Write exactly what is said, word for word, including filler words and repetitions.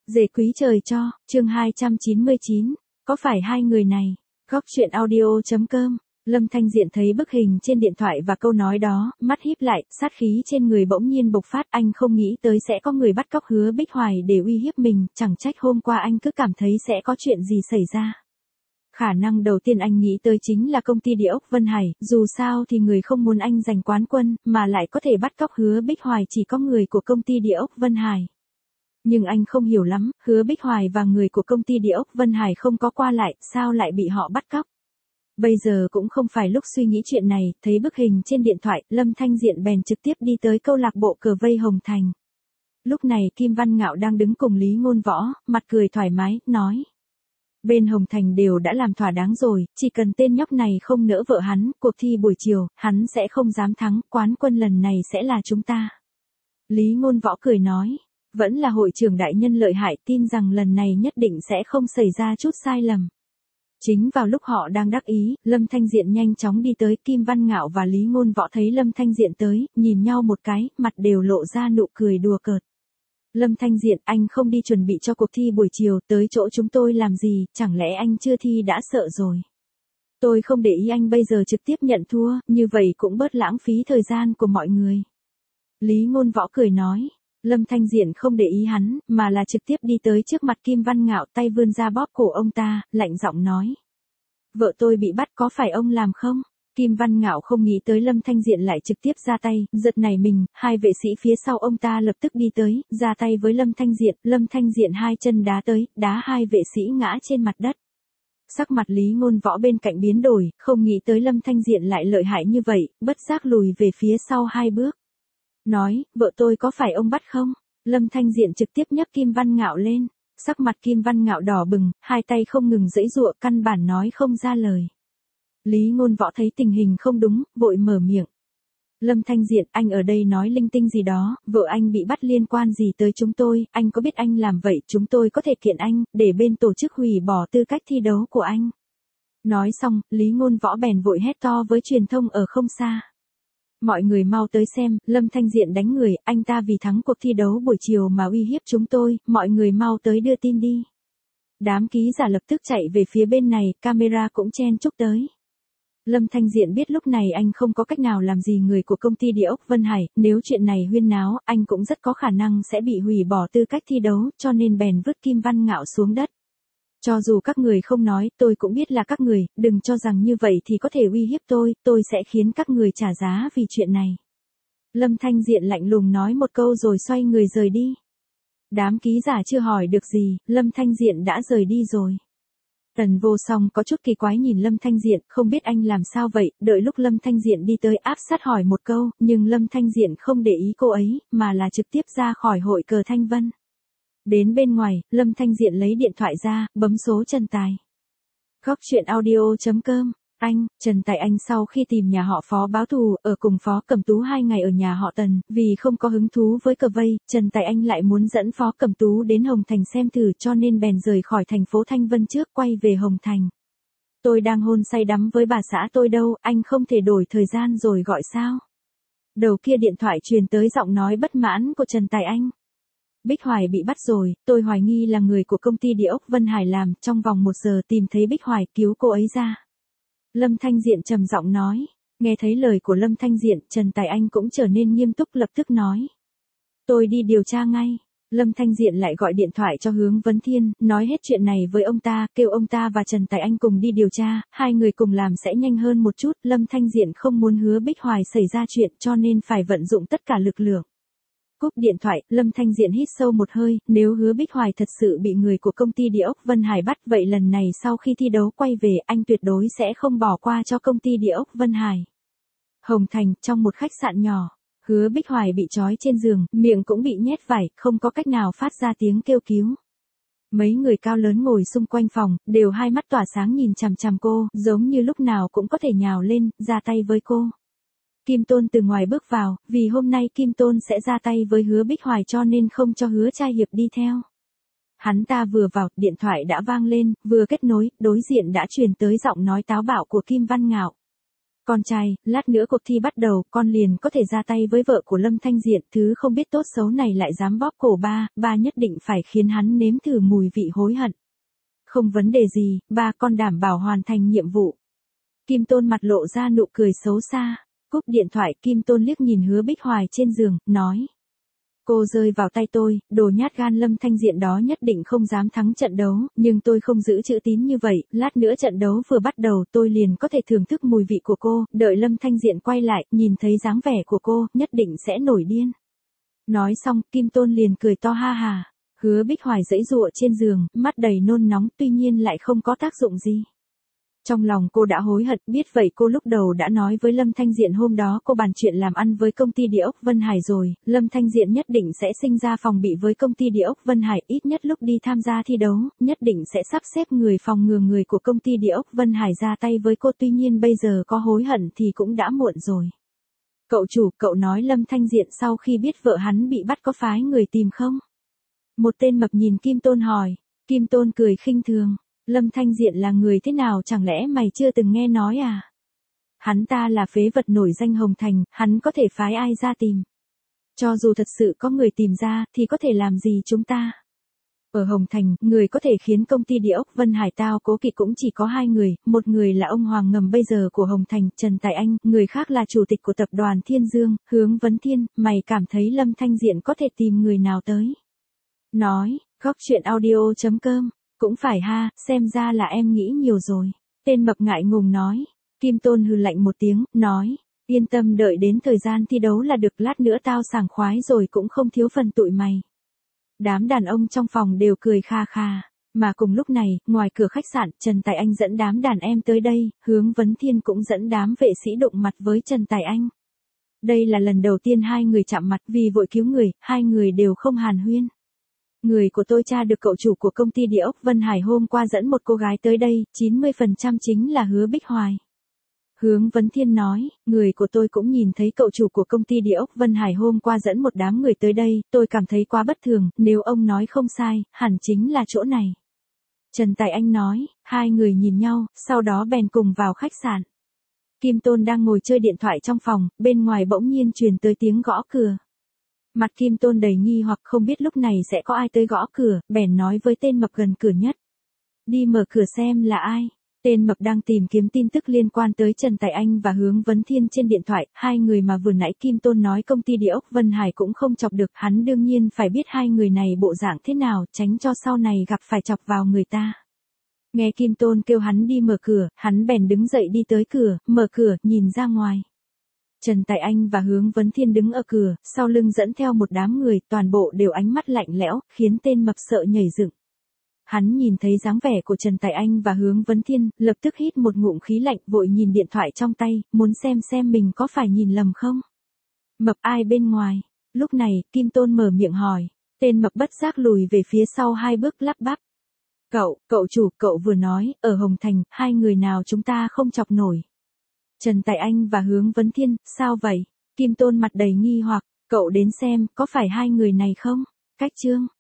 Dề quý trời cho, chương hai trăm chín mươi chín, có phải hai người này? Góc truyện audio.com. Lâm Thanh Diện thấy bức hình trên điện thoại và câu nói đó, mắt híp lại, sát khí trên người bỗng nhiên bộc phát, anh không nghĩ tới sẽ có người bắt cóc Hứa Bích Hoài để uy hiếp mình, chẳng trách hôm qua anh cứ cảm thấy sẽ có chuyện gì xảy ra. Khả năng đầu tiên anh nghĩ tới chính là công ty địa ốc Vân Hải, dù sao thì người không muốn anh giành quán quân, mà lại có thể bắt cóc Hứa Bích Hoài chỉ có người của công ty địa ốc Vân Hải. Nhưng anh không hiểu lắm, Hứa Bích Hoài và người của công ty địa ốc Vân Hải không có qua lại, sao lại bị họ bắt cóc? Bây giờ cũng không phải lúc suy nghĩ chuyện này, thấy bức hình trên điện thoại, Lâm Thanh Diện bèn trực tiếp đi tới câu lạc bộ cờ vây Hồng Thành. Lúc này Kim Văn Ngạo đang đứng cùng Lý Ngôn Võ, mặt cười thoải mái, nói. Bên Hồng Thành đều đã làm thỏa đáng rồi, chỉ cần tên nhóc này không nỡ vợ hắn, cuộc thi buổi chiều, hắn sẽ không dám thắng, quán quân lần này sẽ là chúng ta. Lý Ngôn Võ cười nói. Vẫn là hội trưởng đại nhân lợi hại, tin rằng lần này nhất định sẽ không xảy ra chút sai lầm. Chính vào lúc họ đang đắc ý, Lâm Thanh Diện nhanh chóng đi tới, Kim Văn Ngạo và Lý Ngôn Võ thấy Lâm Thanh Diện tới, nhìn nhau một cái, mặt đều lộ ra nụ cười đùa cợt. Lâm Thanh Diện, anh không đi chuẩn bị cho cuộc thi buổi chiều, tới chỗ chúng tôi làm gì, chẳng lẽ anh chưa thi đã sợ rồi. Tôi không để ý anh bây giờ trực tiếp nhận thua, như vậy cũng bớt lãng phí thời gian của mọi người. Lý Ngôn Võ cười nói. Lâm Thanh Diện không để ý hắn, mà là trực tiếp đi tới trước mặt Kim Văn Ngạo, tay vươn ra bóp cổ ông ta, lạnh giọng nói. Vợ tôi bị bắt có phải ông làm không? Kim Văn Ngạo không nghĩ tới Lâm Thanh Diện lại trực tiếp ra tay, giật nảy mình, hai vệ sĩ phía sau ông ta lập tức đi tới, ra tay với Lâm Thanh Diện, Lâm Thanh Diện hai chân đá tới, đá hai vệ sĩ ngã trên mặt đất. Sắc mặt Lý Ngôn Võ bên cạnh biến đổi, không nghĩ tới Lâm Thanh Diện lại lợi hại như vậy, bất giác lùi về phía sau hai bước. Nói, vợ tôi có phải ông bắt không? Lâm Thanh Diện trực tiếp nhấc Kim Văn Ngạo lên, sắc mặt Kim Văn Ngạo đỏ bừng, hai tay không ngừng giãy giụa, căn bản nói không ra lời. Lý Ngôn Võ thấy tình hình không đúng, vội mở miệng. Lâm Thanh Diện, anh ở đây nói linh tinh gì đó, vợ anh bị bắt liên quan gì tới chúng tôi, anh có biết anh làm vậy chúng tôi có thể kiện anh, để bên tổ chức hủy bỏ tư cách thi đấu của anh. Nói xong, Lý Ngôn Võ bèn vội hét to với truyền thông ở không xa. Mọi người mau tới xem, Lâm Thanh Diện đánh người, anh ta vì thắng cuộc thi đấu buổi chiều mà uy hiếp chúng tôi, mọi người mau tới đưa tin đi. Đám ký giả lập tức chạy về phía bên này, camera cũng chen chúc tới. Lâm Thanh Diện biết lúc này anh không có cách nào làm gì người của công ty địa ốc Vân Hải, nếu chuyện này huyên náo, anh cũng rất có khả năng sẽ bị hủy bỏ tư cách thi đấu, cho nên bèn vứt Kim Văn Ngạo xuống đất. Cho dù các người không nói, tôi cũng biết là các người, đừng cho rằng như vậy thì có thể uy hiếp tôi, tôi sẽ khiến các người trả giá vì chuyện này. Lâm Thanh Diện lạnh lùng nói một câu rồi xoay người rời đi. Đám ký giả chưa hỏi được gì, Lâm Thanh Diện đã rời đi rồi. Tần Vô Song có chút kỳ quái nhìn Lâm Thanh Diện, không biết anh làm sao vậy, đợi lúc Lâm Thanh Diện đi tới áp sát hỏi một câu, nhưng Lâm Thanh Diện không để ý cô ấy, mà là trực tiếp ra khỏi hội cờ Thanh Vân. Đến bên ngoài, Lâm Thanh Diện lấy điện thoại ra, bấm số Trần Tài. Góc truyện audio.com. Anh, Trần Tài Anh sau khi tìm nhà họ Phó báo thù, ở cùng Phó Cẩm Tú hai ngày ở nhà họ Tần, vì không có hứng thú với cờ vây, Trần Tài Anh lại muốn dẫn Phó Cẩm Tú đến Hồng Thành xem thử cho nên bèn rời khỏi thành phố Thanh Vân trước quay về Hồng Thành. Tôi đang hôn say đắm với bà xã tôi đâu, anh không thể đổi thời gian rồi gọi sao? Đầu kia điện thoại truyền tới giọng nói bất mãn của Trần Tài Anh. Bích Hoài bị bắt rồi, tôi hoài nghi là người của công ty địa ốc Vân Hải làm, trong vòng một giờ tìm thấy Bích Hoài, cứu cô ấy ra. Lâm Thanh Diện trầm giọng nói, nghe thấy lời của Lâm Thanh Diện, Trần Tài Anh cũng trở nên nghiêm túc lập tức nói. Tôi đi điều tra ngay. Lâm Thanh Diện lại gọi điện thoại cho Hướng Vấn Thiên, nói hết chuyện này với ông ta, kêu ông ta và Trần Tài Anh cùng đi điều tra, hai người cùng làm sẽ nhanh hơn một chút, Lâm Thanh Diện không muốn Hứa Bích Hoài xảy ra chuyện cho nên phải vận dụng tất cả lực lượng. Cúp điện thoại, Lâm Thanh Diện hít sâu một hơi, nếu Hứa Bích Hoài thật sự bị người của công ty địa ốc Vân Hải bắt, vậy lần này sau khi thi đấu quay về, anh tuyệt đối sẽ không bỏ qua cho công ty địa ốc Vân Hải. Hồng Thành, trong một khách sạn nhỏ, Hứa Bích Hoài bị trói trên giường, miệng cũng bị nhét vải, không có cách nào phát ra tiếng kêu cứu. Mấy người cao lớn ngồi xung quanh phòng, đều hai mắt tỏa sáng nhìn chằm chằm cô, giống như lúc nào cũng có thể nhào lên, ra tay với cô. Kim Tôn từ ngoài bước vào, vì hôm nay Kim Tôn sẽ ra tay với Hứa Bích Hoài cho nên không cho Hứa Trai Hiệp đi theo. Hắn ta vừa vào, điện thoại đã vang lên, vừa kết nối, đối diện đã truyền tới giọng nói táo bạo của Kim Văn Ngạo. Con trai, lát nữa cuộc thi bắt đầu, con liền có thể ra tay với vợ của Lâm Thanh Diện, thứ không biết tốt xấu này lại dám bóp cổ ba, ba nhất định phải khiến hắn nếm thử mùi vị hối hận. Không vấn đề gì, ba con đảm bảo hoàn thành nhiệm vụ. Kim Tôn mặt lộ ra nụ cười xấu xa. Cúp điện thoại, Kim Tôn liếc nhìn Hứa Bích Hoài trên giường, nói. Cô rơi vào tay tôi, đồ nhát gan Lâm Thanh Diện đó nhất định không dám thắng trận đấu, nhưng tôi không giữ chữ tín như vậy, lát nữa trận đấu vừa bắt đầu tôi liền có thể thưởng thức mùi vị của cô, đợi Lâm Thanh Diện quay lại, nhìn thấy dáng vẻ của cô, nhất định sẽ nổi điên. Nói xong, Kim Tôn liền cười to ha hà. Hứa Bích Hoài giãy giụa trên giường, mắt đầy nôn nóng, tuy nhiên lại không có tác dụng gì. Trong lòng cô đã hối hận, biết vậy cô lúc đầu đã nói với Lâm Thanh Diện hôm đó cô bàn chuyện làm ăn với công ty địa ốc Vân Hải rồi, Lâm Thanh Diện nhất định sẽ sinh ra phòng bị với công ty địa ốc Vân Hải, ít nhất lúc đi tham gia thi đấu, nhất định sẽ sắp xếp người phòng ngừa người của công ty địa ốc Vân Hải ra tay với cô, tuy nhiên bây giờ có hối hận thì cũng đã muộn rồi. Cậu chủ, cậu nói Lâm Thanh Diện sau khi biết vợ hắn bị bắt có phái người tìm không? Một tên mập nhìn Kim Tôn hỏi. Kim Tôn cười khinh thường. Lâm Thanh Diện là người thế nào, chẳng lẽ mày chưa từng nghe nói à? Hắn ta là phế vật nổi danh Hồng Thành, hắn có thể phái ai ra tìm? Cho dù thật sự có người tìm ra, thì có thể làm gì chúng ta? Ở Hồng Thành, người có thể khiến công ty địa ốc Vân Hải tao cố kỵ cũng chỉ có hai người, một người là ông Hoàng Ngầm bây giờ của Hồng Thành, Trần Tài Anh, người khác là chủ tịch của tập đoàn Thiên Dương, Hướng Vấn Thiên. Mày cảm thấy Lâm Thanh Diện có thể tìm người nào tới? Nói, góc chuyện audio chấm com. Cũng phải ha, xem ra là em nghĩ nhiều rồi. Tên mập ngại ngùng nói. Kim Tôn hừ lạnh một tiếng, nói. Yên tâm, đợi đến thời gian thi đấu là được, lát nữa tao sảng khoái rồi cũng không thiếu phần tụi mày. Đám đàn ông trong phòng đều cười kha kha. Mà cùng lúc này, ngoài cửa khách sạn, Trần Tài Anh dẫn đám đàn em tới đây, Hướng Vấn Thiên cũng dẫn đám vệ sĩ đụng mặt với Trần Tài Anh. Đây là lần đầu tiên hai người chạm mặt, vì vội cứu người, hai người đều không hàn huyên. Người của tôi tra được cậu chủ của công ty địa ốc Vân Hải hôm qua dẫn một cô gái tới đây, chín mươi phần trăm chính là Hứa Bích Hoài. Hướng Vấn Thiên nói, người của tôi cũng nhìn thấy cậu chủ của công ty địa ốc Vân Hải hôm qua dẫn một đám người tới đây, tôi cảm thấy quá bất thường, nếu ông nói không sai, hẳn chính là chỗ này. Trần Tài Anh nói, hai người nhìn nhau, sau đó bèn cùng vào khách sạn. Kim Tôn đang ngồi chơi điện thoại trong phòng, bên ngoài bỗng nhiên truyền tới tiếng gõ cửa. Mặt Kim Tôn đầy nghi hoặc không biết lúc này sẽ có ai tới gõ cửa, bèn nói với tên mập gần cửa nhất. Đi mở cửa xem là ai. Tên mập đang tìm kiếm tin tức liên quan tới Trần Tài Anh và Hướng Vấn Thiên trên điện thoại, hai người mà vừa nãy Kim Tôn nói công ty địa ốc Vân Hải cũng không chọc được, hắn đương nhiên phải biết hai người này bộ dạng thế nào, tránh cho sau này gặp phải chọc vào người ta. Nghe Kim Tôn kêu hắn đi mở cửa, hắn bèn đứng dậy đi tới cửa, mở cửa, nhìn ra ngoài. Trần Tài Anh và Hướng Vấn Thiên đứng ở cửa, sau lưng dẫn theo một đám người, toàn bộ đều ánh mắt lạnh lẽo, khiến tên mập sợ nhảy dựng. Hắn nhìn thấy dáng vẻ của Trần Tài Anh và Hướng Vấn Thiên, lập tức hít một ngụm khí lạnh, vội nhìn điện thoại trong tay, muốn xem xem mình có phải nhìn lầm không. Mập, ai bên ngoài? Lúc này, Kim Tôn mở miệng hỏi. Tên mập bất giác lùi về phía sau hai bước, lắp bắp. Cậu, cậu chủ, cậu vừa nói, ở Hồng Thành, hai người nào chúng ta không chọc nổi. Trần Tài Anh và Hướng Vấn Thiên, sao vậy? Kim Tôn mặt đầy nghi hoặc, cậu đến xem, có phải hai người này không? Cách chương.